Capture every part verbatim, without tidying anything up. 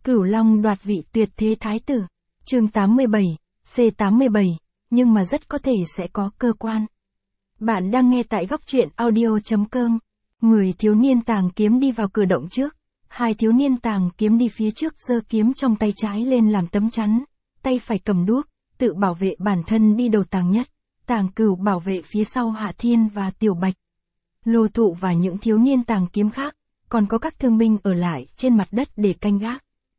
Cửu Long đoạt vị tuyệt thế thái tử. Chương tám mươi bảy, C tám mươi bảy, nhưng mà rất có thể sẽ có cơ quan. Bạn đang nghe tại góc truyện audio chấm com. Người thiếu niên tàng kiếm đi vào cửa động trước. Hai thiếu niên tàng kiếm đi phía trước giơ kiếm trong tay trái lên làm tấm chắn. Tay phải cầm đuốc, tự bảo vệ bản thân đi đầu tàng nhất. Tàng Cửu bảo vệ phía sau Hạ Thiên và Tiểu Bạch. Lô Thụ và những thiếu niên tàng kiếm khác, còn có các thương binh ở lại trên mặt đất để canh gác.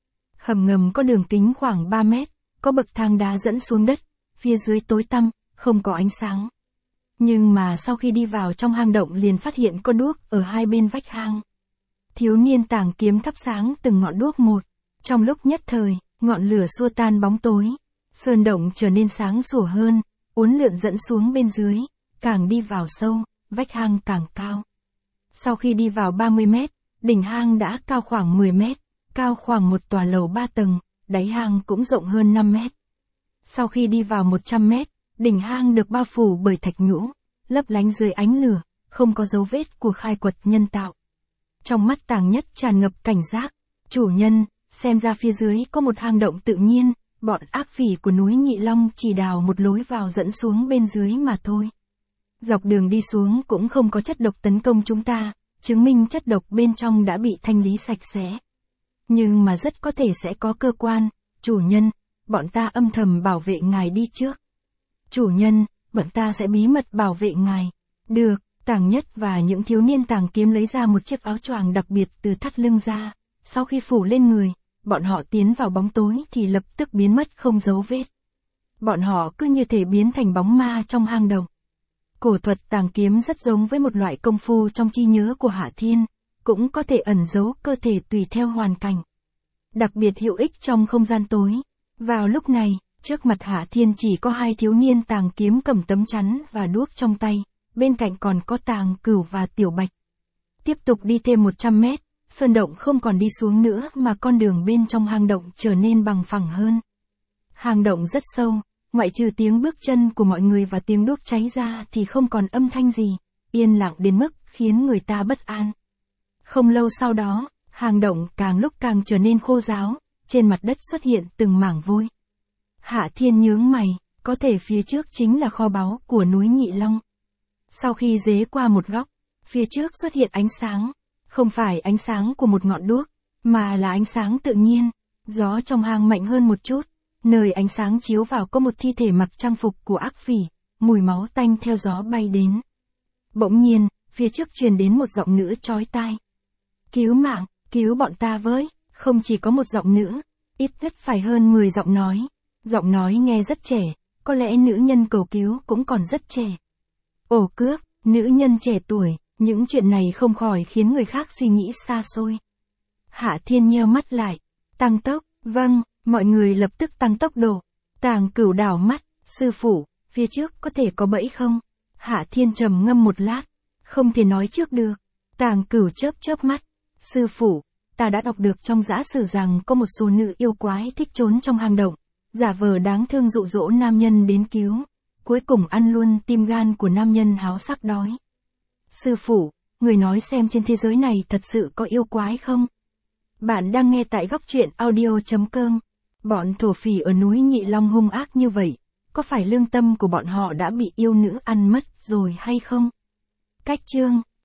Hầm ngầm có đường kính khoảng ba mét, có bậc thang đá dẫn xuống đất, phía dưới tối tăm, không có ánh sáng. Nhưng mà sau khi đi vào trong hang động liền phát hiện có đuốc ở hai bên vách hang. Thiếu niên tàng kiếm thắp sáng từng ngọn đuốc một. Trong lúc nhất thời, ngọn lửa xua tan bóng tối. Sơn động trở nên sáng sủa hơn, uốn lượn dẫn xuống bên dưới, càng đi vào sâu, vách hang càng cao. Sau khi đi vào ba mươi mét, đỉnh hang đã cao khoảng mười mét, cao khoảng một tòa lầu ba tầng, đáy hang cũng rộng hơn năm mét. Sau khi đi vào một trăm mét, đỉnh hang được bao phủ bởi thạch nhũ, lấp lánh dưới ánh lửa, không có dấu vết của khai quật nhân tạo. Trong mắt Tàng Nhất tràn ngập cảnh giác, chủ nhân, xem ra phía dưới có một hang động tự nhiên, bọn ác phỉ của núi Nhị Long chỉ đào một lối vào dẫn xuống bên dưới mà thôi. Dọc đường đi xuống cũng không có chất độc tấn công chúng ta, chứng minh chất độc bên trong đã bị thanh lý sạch sẽ. Nhưng mà rất có thể sẽ có cơ quan, chủ nhân, bọn ta âm thầm bảo vệ ngài đi trước. Chủ nhân, bọn ta sẽ bí mật bảo vệ ngài. Được, Tàng Nhất và những thiếu niên tàng kiếm lấy ra một chiếc áo choàng đặc biệt từ thắt lưng ra, sau khi phủ lên người, bọn họ tiến vào bóng tối thì lập tức biến mất không dấu vết. Bọn họ cứ như thể biến thành bóng ma trong hang động. Cổ thuật tàng kiếm rất giống với một loại công phu trong trí nhớ của Hạ Thiên, cũng có thể ẩn giấu cơ thể tùy theo hoàn cảnh. Đặc biệt hữu ích trong không gian tối. Vào lúc này, trước mặt Hạ Thiên chỉ có hai thiếu niên tàng kiếm cầm tấm chắn và đuốc trong tay, bên cạnh còn có Tàng Cửu và Tiểu Bạch. Tiếp tục đi thêm một trăm mét, sơn động không còn đi xuống nữa mà con đường bên trong hang động trở nên bằng phẳng hơn. Hang động rất sâu, ngoại trừ tiếng bước chân của mọi người và tiếng đuốc cháy ra thì không còn âm thanh gì, yên lặng đến mức khiến người ta bất an. Không lâu sau đó, hang động càng lúc càng trở nên khô ráo, trên mặt đất xuất hiện từng mảng vôi. Hạ Thiên nhướng mày, có thể phía trước chính là kho báu của núi Nhị Long. Sau khi dế qua một góc, phía trước xuất hiện ánh sáng, không phải ánh sáng của một ngọn đuốc, mà là ánh sáng tự nhiên. Gió trong hang mạnh hơn một chút, nơi ánh sáng chiếu vào có một thi thể mặc trang phục của ác phỉ, mùi máu tanh theo gió bay đến. Bỗng nhiên, phía trước truyền đến một giọng nữ chói tai. Cứu mạng, cứu bọn ta với, không chỉ có một giọng nữ, ít nhất phải hơn mười giọng nói. Giọng nói nghe rất trẻ, có lẽ nữ nhân cầu cứu cũng còn rất trẻ. Ổ cướp, nữ nhân trẻ tuổi, những chuyện này không khỏi khiến người khác suy nghĩ xa xôi. Hạ Thiên nheo mắt lại, tăng tốc, vâng, mọi người lập tức tăng tốc độ. Tàng Cửu đảo mắt, sư phụ, phía trước có thể có bẫy không? Hạ Thiên trầm ngâm một lát, không thể nói trước được. Tàng Cửu chớp chớp mắt, sư phụ, ta đã đọc được trong giả sử rằng có một số nữ yêu quái thích trốn trong hang động, giả vờ đáng thương dụ dỗ nam nhân đến cứu, cuối cùng ăn luôn tim gan của nam nhân háo sắc đói. Sư phụ, người nói xem trên thế giới này thật sự có yêu quái không? Bạn đang nghe tại góc truyện audio chấm com. Bọn thổ phỉ ở núi Nhị Long hung ác như vậy, có phải lương tâm của bọn họ đã bị yêu nữ ăn mất rồi hay không? Cách chương